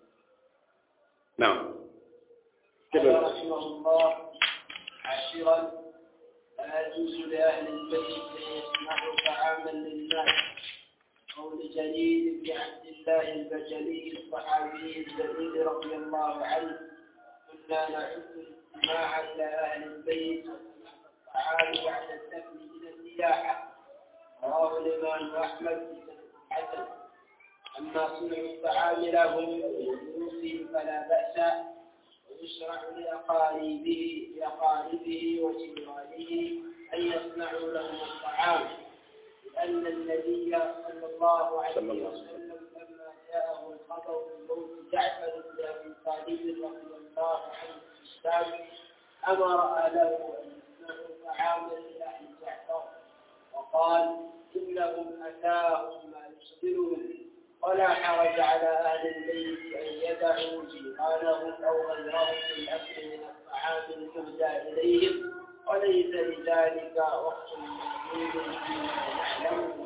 naam كده رحمه الله عاشرا لا يجوز لأهل البيت أن يصنعوا طعاما للناس قول جليل بن عبد الله البجلي الصحابي الجليل رضي الله عنه كنا نعد الاجتماع إلى أهل البيت والطعام بعد الدفن من النياحة رواه الإمام أحمد في سنة حسن أما صنع الطعام لهم وجلوسهم فلا بأس ويشرع لأقاربه لأقاربه وجيرانه أن يصنعوا لهم الطعام لأن النبي صلى الله عليه وسلم لما جاءه الخبر بموت جعفر بن أبي طالب رضي الله عنه في الشام أمر أهله أن يصنعوا طعاما لأهل جعفر وقال إنهم أتاهم ما يشغلهم ولا حرج على أهل البيت أن يدعوا جيرانهم أو غيرهم في الأكل من الطعام المهدى إليهم وليس لذلك وقت محدود فيما نعلمه.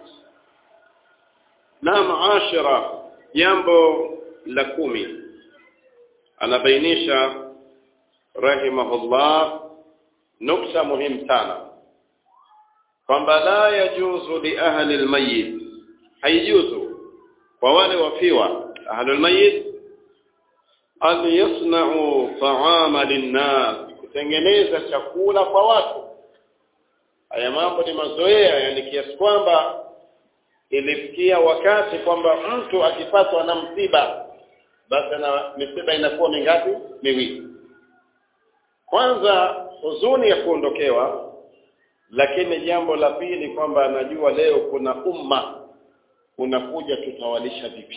نعم عاشرة jambo la kumi anabainisha rahimahullah nukta muhimu sana kwamba la yajuzu li ahli almayyit haijuzu kwa wale wafiwa ahli almayyit an yasna'u ta'ama linnas kutengeneza chakula kwa watu haya mambo ni mazoea yani kiasi kwamba ilifikia wakati kwamba mtu akipatwa na msiba basi na msiba inakuwa mingapi miwili kwanza huzuni ya kuondokewa lakini jambo la pili kwamba anajua leo kuna umma unakuja tutawalisha vipi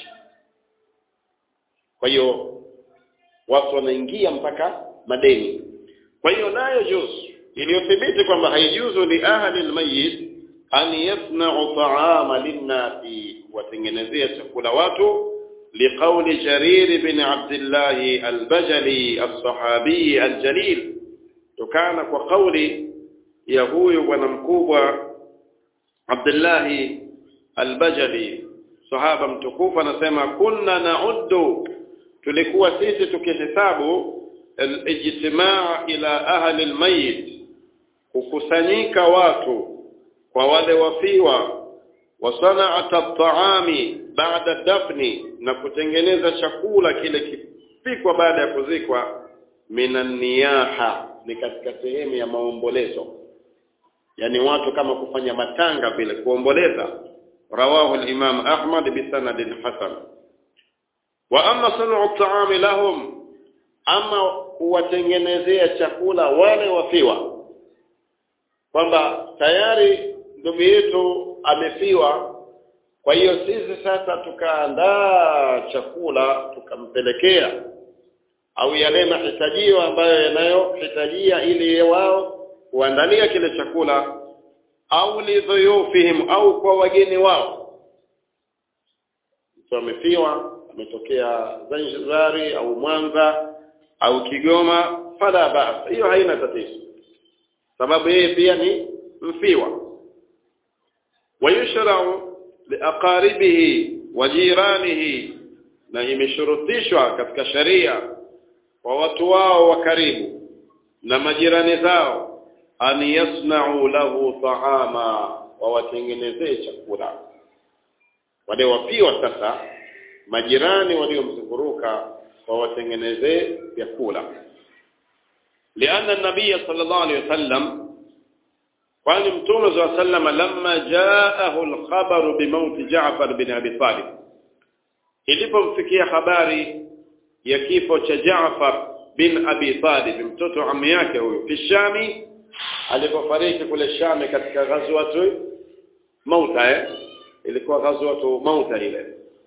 kwa hiyo watu wanaingia mpaka madeni kwa hiyo nayo juzu iliyothibiti kwamba haijuzu li ahli almayyit an yasna'u ta'ama lin-nasi watengenezea chakula watu liqawli Jarir ibn Abdullah al-Bajali as-sahabi al-jalil tukana kwa kauli ya huyu bwana mkubwa Abdullah al-Bajali sahaba mtukufu anasema kunna na'uddu tulikuwa sisi tukihesabu al-ijtimaa ila ahli al-mayyit kukusanyika watu kwa wale wafiwa wa sana'at at-ta'ami ba'da dafni na kutengeneza chakula kile kipikwa baada ya kuzikwa minan niyaha ni katika sehemu ya maombolezo yani watu kama kufanya matanga vile kuomboleza رواه الإمام أحمد بسند حسن. وأما صنع الطعام لهم، أما kuwatengenezea chakula wale wafiwa, kwamba tayari ndugu yetu amefiwa, kwa hiyo sisi sasa tukaandaa chakula tukampelekea, au yale mahitajio ambayo yanayohitajia ili wao kuandalia kile chakula, au lidhuyufihim, au kwa wageni wao. Mtu amefiwa, ametokea Zanzibar au Mwanza au Kigoma, fala ba'as, hiyo haina tatizo, sababu yeye pia ni mfiwa. Wayushra'u liaqaribihi wa jiranihi, na imeshurutishwa katika sharia kwa watu wao wa karibu na majirani zao, an yasna'u lahu ta'ama, wa watengenezee chakula. Wale wafiwa sasa, majirani waliomzunguruka, wa watengenezee vyakula. Lianna an-nabiy sallallahu alayhi wasallam, kwani mtume sallallahu alayhi wasallam lamma jaahu al-khabaru bi mauti Ja'far bin Abi Talib, ilipomfikia habari ya kifo cha Ja'far bin Abi Talib, mtoto ammi yake huyo, fi Shami, alipofariki kule Shami katika ghazwatu Mauta, eh? ilikuwa ghazwatu Mauta ile.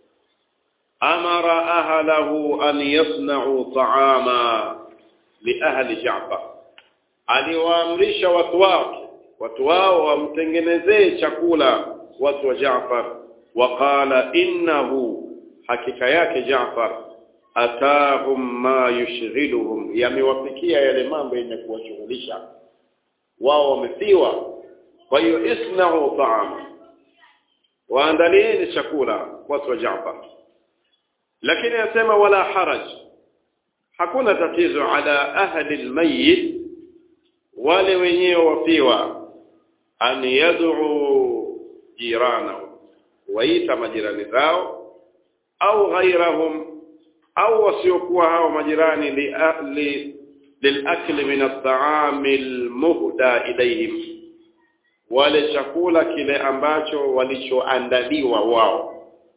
Amara ahlahu an yasna'u ta'ama li ahli Ja'far, aliwaamrisha watu wake watu wao wamtengenezee chakula watu wa Ja'far. Waqala innahu, hakika yake Ja'far, atahum ma yushghiluhum, yamewafikia yale mambo yenye kuwashughulisha wao, wamefiwa. Kwa hiyo isna'u ta'ama, waandalieni chakula watu wa Ja'far. Lakini yasema wala haraj, hakuna tatizo, ala ahli almayyit, wale wenyewe wafiwa, an yad'u jiranahu, waita majirani zao, au ghairahum, au wasiokuwa hao majirani, li ahli lilakli min at-ta'am al-muhda ilayhim, wale chakula kile ambacho walichoandaliwa wao.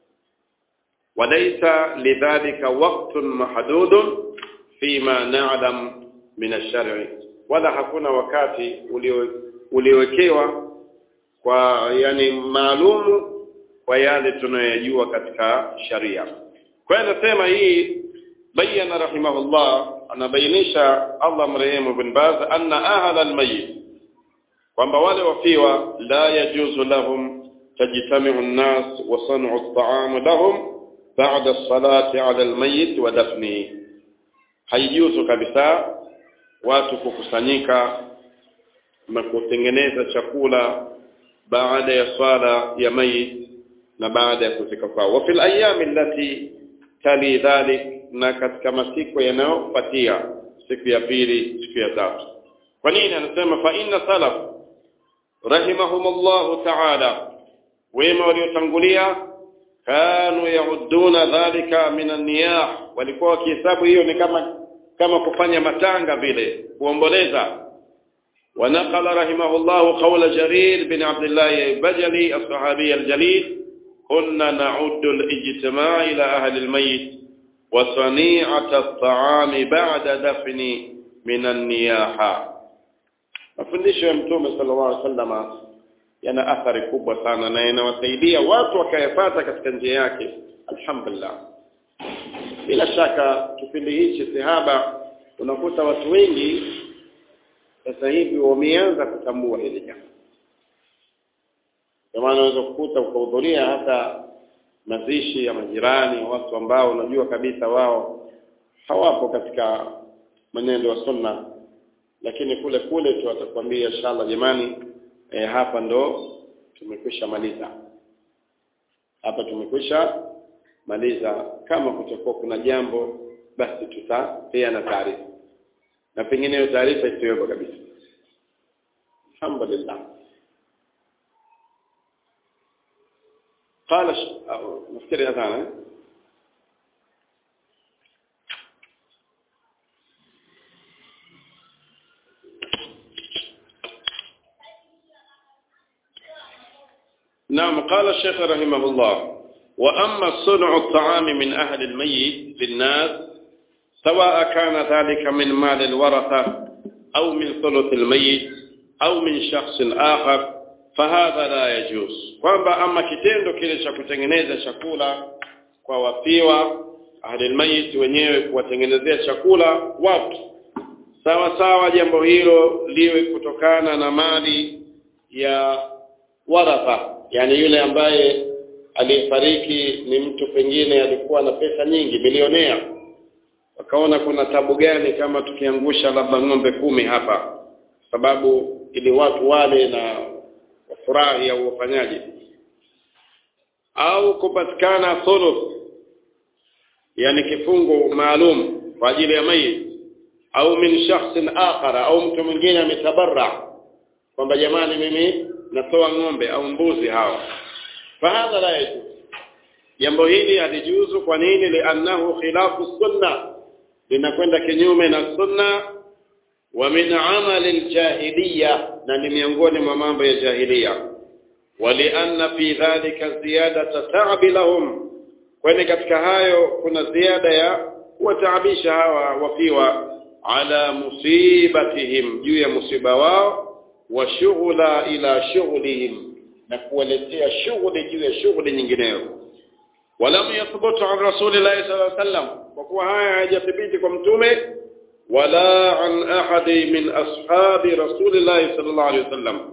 Walaita lidhalika waqtun mahdudun fima na'lam min ash-shar'i, wala hakuna wakati uliowekewa kwa yani maalumu kwa yale tunayojua katika sharia. Kwa hiyo nasema hii bayana rahimahullah, anabainisha Allah mrehemu Ibn Baz, anna ahla al-mayyit, kwamba wale wafiwa la yajuzu lahum tajtami'u an-nas wa san'u at-ta'am lahum ba'da as-salati 'ala al-mayyit wa dafnihi, haijuzu kabisa watu kukusanyika na kutengeneza chakula baada ya swala ya mayit na baada ya kuzika kwao. Wa fil ayami allati tali dhalik, na katika masiku yanayofuatia, siku ya pili, siku ya tatu. Kwa nini anasema fa inna salaf rahimahumullah ta'ala, wema waliotangulia, kanu yauduna dhalika min an-niyah, walikuwa wakihesabu hiyo ni kama kama kufanya matanga vile, kuomboleza. ونقل رحمه الله قول جرير بن عبد الله البجلي الصحابي الجليل، كنا نعد الاجتماع إلى أهل الميت وصنيعة الطعام بعد دفن من النياحة. mafundisho ya Mtume sallallahu alaihi wasallam yana athari kubwa sana, na yanawasaidia watu wakayapata katika njia yake, alhamdulillah. Bila shaka kipindi hichi sahaba unakuta watu wengi sasa hivi wameanza kutambua hili jambo. Kwa maana unaweza kukuta ukahudhuria hata mazishi ya majirani, watu ambao unajua kabisa wao hawapo katika mwenendo wa sunna, lakini kule kule tu atakwambia inshallah jamani, eh, hapa ndo tumekwisha maliza. Hapa tumekwisha maliza, kama kutakuwa kuna jambo basi tutapeana taarifa, na pengine hiyo taarifa isiwepo kabisa. Alhamdulillah. قال مفتري أذانا نعم. قال الشيخ رحمه الله: وأما صنع الطعام من أهل الميت للناس سواء كان ذلك من مال الورثة أو من ثلث الميت أو من شخص آخر فهذا لا يجوز. kwamba ama kitendo kile cha kutengeneza chakula kwa wafiwa ahli almayit wenyewe kuwatengenezea chakula watu, sawa sawa jambo hilo liwe kutokana na mali ya waratha, yani yule ambaye aliyefariki ni mtu pengine alikuwa na pesa nyingi, milionea, wakaona kuna tabu gani kama tukiangusha labda ng'ombe kumi hapa, sababu ili watu wale na wafurahi au wafanyaje, au kupatikana thuluth, yani kifungo maalum kwa ajili ya mayit, au min shakhsin akhara, au mtu mwingine ametabarra kwamba jamani mimi natoa ng'ombe au mbuzi hawa, fahadha la yajuz. Jambo hili halijuzu. Kwa nini? Li'annahu khilafu sunna, linakwenda kinyume na sunna, wa min amali aljahiliya, na ni miongoni mwa mambo ya jahiliya. Wa li'anna fi dhalika ziyadata ta'ab lahum, kwani katika hayo kuna ziada ya kuwataabisha hawa wafiwa, ala musibatihim, juu ya musiba wao, wa shughla ila shughlihim, na kuwaletea shughuli juu ya shughuli nyingineyo. Walam yathbutu an rasulillahi sallallahu alaihi wasallam, kwa kuwa haya hayajathibiti kwa mtume, wala an ahadi min ashabi rasulillahi sallallahu alaihi wasallam,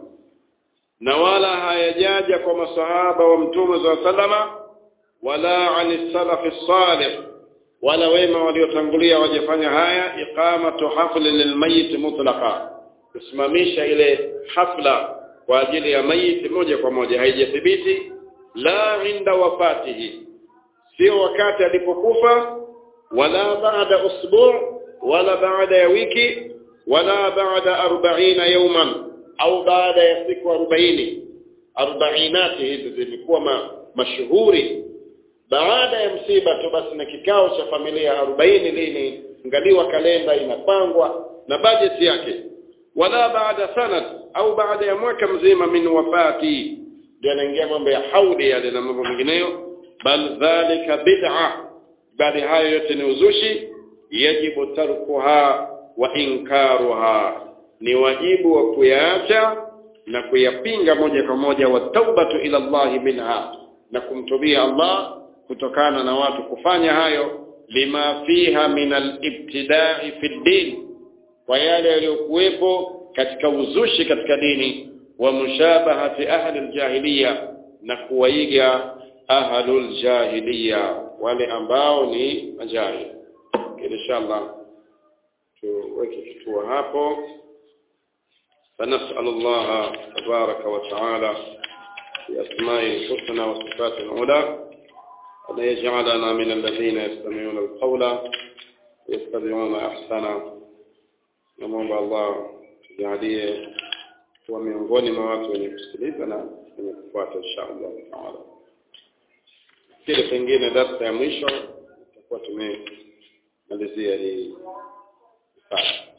na wala hayajaja kwa masahaba wa mtume sallallahu alaihi wasallam, wala an salaf as-salih, wala wema waliotangulia wajafanya haya. Iqamatu haflin lilmayit mutlaqa, kusimamisha ile hafla kwa ajili ya mayit moja kwa moja, haijathibiti. La inda wafatihi, sio wakati alipokufa, wala baada usbu', wala baada ya wiki, wala baada arobaini yawman, au baada ya siku arobaini. arobainati hizi zilikuwa ma, mashuhuri baada ya msiba tu basi, na kikao cha familia arobaini lini, ngaliwa kalenda inapangwa na bajeti yake. Wala baada sanad, au baada ya mwaka mzima min wafati, ndio anaingia mambo ya haudi yale na mambo mengineyo. Bal dhalika bid'a, bali hayo yote ni uzushi. Yajibu tarkuha wa inkaruha, ni wajibu wa kuyaacha na kuyapinga moja kwa moja. Wa taubatu ila Allah minha, na kumtubia Allah kutokana na watu kufanya hayo. Lima fiha min al-ibtida'i fi ad-din, kwa yale yaliyokuwepo katika uzushi katika dini. Wa mushabahati ahli al-jahiliya, na kuwaiga ahlul jahiliya, wale ambao ni majahil. Inshallah tuweke kituo hapo. فنسأل الله تبارك وتعالى بأسمائه الحسنى وصفاته العلى أن يجعلنا من الذين يستمعون القول ويتبعون أحسنه. نموomba Allah tujalie kuwa miongoni mwa watu wenye kusikiliza na wenye kufuata inshallah taala. Kile pengine darasa ya mwisho tutakuwa tumemalizia hii sasa.